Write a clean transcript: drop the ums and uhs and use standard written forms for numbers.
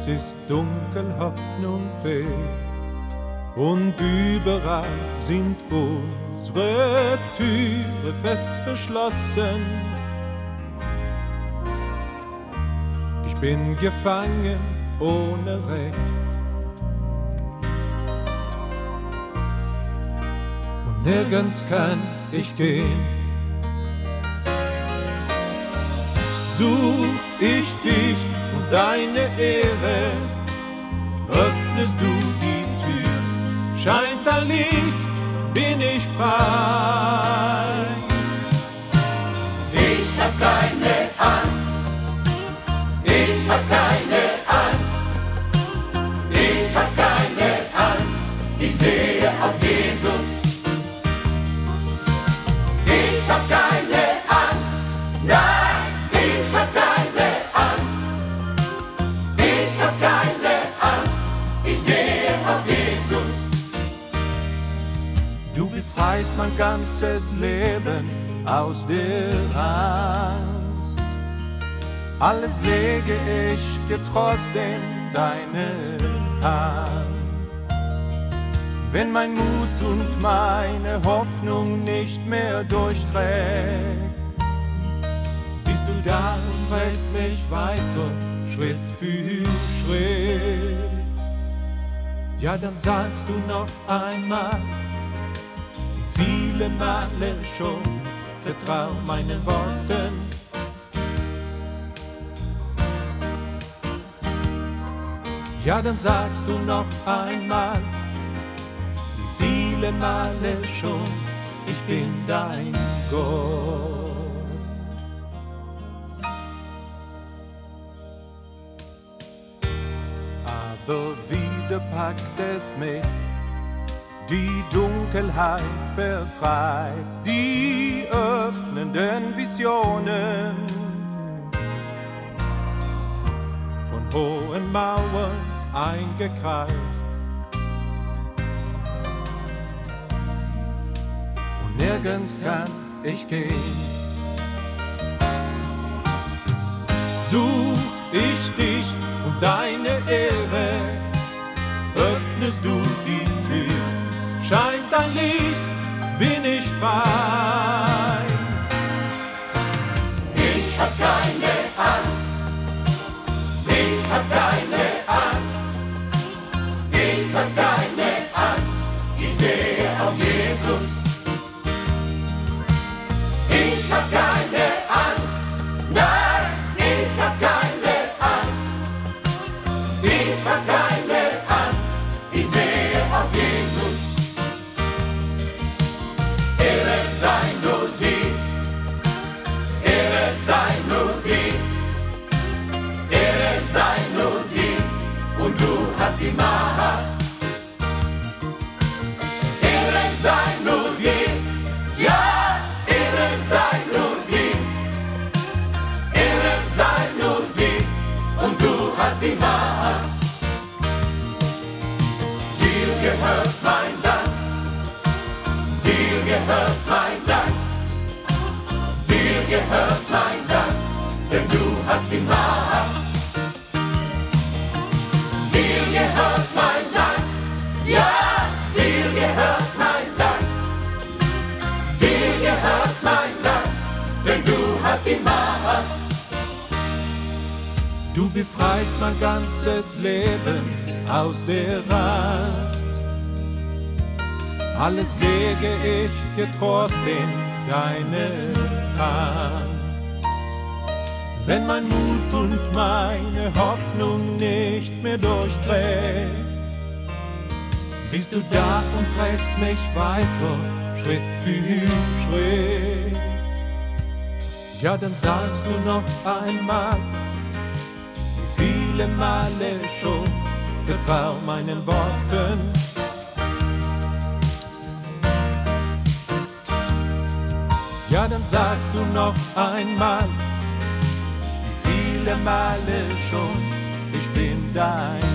Es ist dunkel, Hoffnung fehlt und überall sind unsere Türe fest verschlossen. Ich bin gefangen ohne Recht und nirgends kann ich gehen. Such ich dich und deine Ehre, öffnest du die Tür, scheint dein Licht, bin ich frei. Ich hab keine Angst, ich hab keine Angst, ich hab keine Angst, ich sehe auf Jesus. Ich hab keine Angst, nein, ich hab keine Angst, ich hab keine Angst, ich sehe auf Jesus. Du befreist mein ganzes Leben aus der Angst. Alles lege ich getrost in deine Hand. Wenn mein Mut und meine Hoffnung nicht mehr durchträgt, bist du da und trägst mich weiter, Schritt für Schritt. Ja, dann sagst du noch einmal, viele Male schon, vertrau meinen Worten. Ja, dann sagst du noch einmal, wie viele Male schon, ich bin dein Gott. Aber wieder packt es mich, die Dunkelheit vertreibt, die öffnenden Visionen von hohen Mauern eingekreist. Und nirgends kann ich gehen. Such ich dich und deine Ehre, öffnest du die Tür, scheint dein Licht, bin ich frei. Ich hab keine Angst, ich hab keine Angst, ich hab keine Angst, ich sehe auf Jesus. Ich hab keine Angst, nein, ich hab keine Angst, ich hab keine Angst, ich sehe auf Jesus. Ehre sei nur dir, Ehre sei nur dir, Ehre sei nur dir, und du hast die Macht. Ehre sei nur dir, ja, Ehre sei nur dir, Ehre sei nur dir, und du hast die Macht. Dir gehört mein Dank, dir gehört mein Dank, dir gehört mein Dank, denn du hast die Macht. Dir gehört mein Dank, ja, dir gehört mein Dank, dir gehört mein Dank, denn du hast die Macht. Du befreist mein ganzes Leben aus der Rast. Alles lege ich getrost in deine Hand. Wenn mein Mut und meine Hoffnung nicht mehr durchträgt, bist du da und trägst mich weiter, Schritt für Schritt. Ja, dann sagst du noch einmal, wie viele Male schon, vertrau meinen Worten. Ja, dann sagst du noch einmal, wie viele Male schon, ich bin dein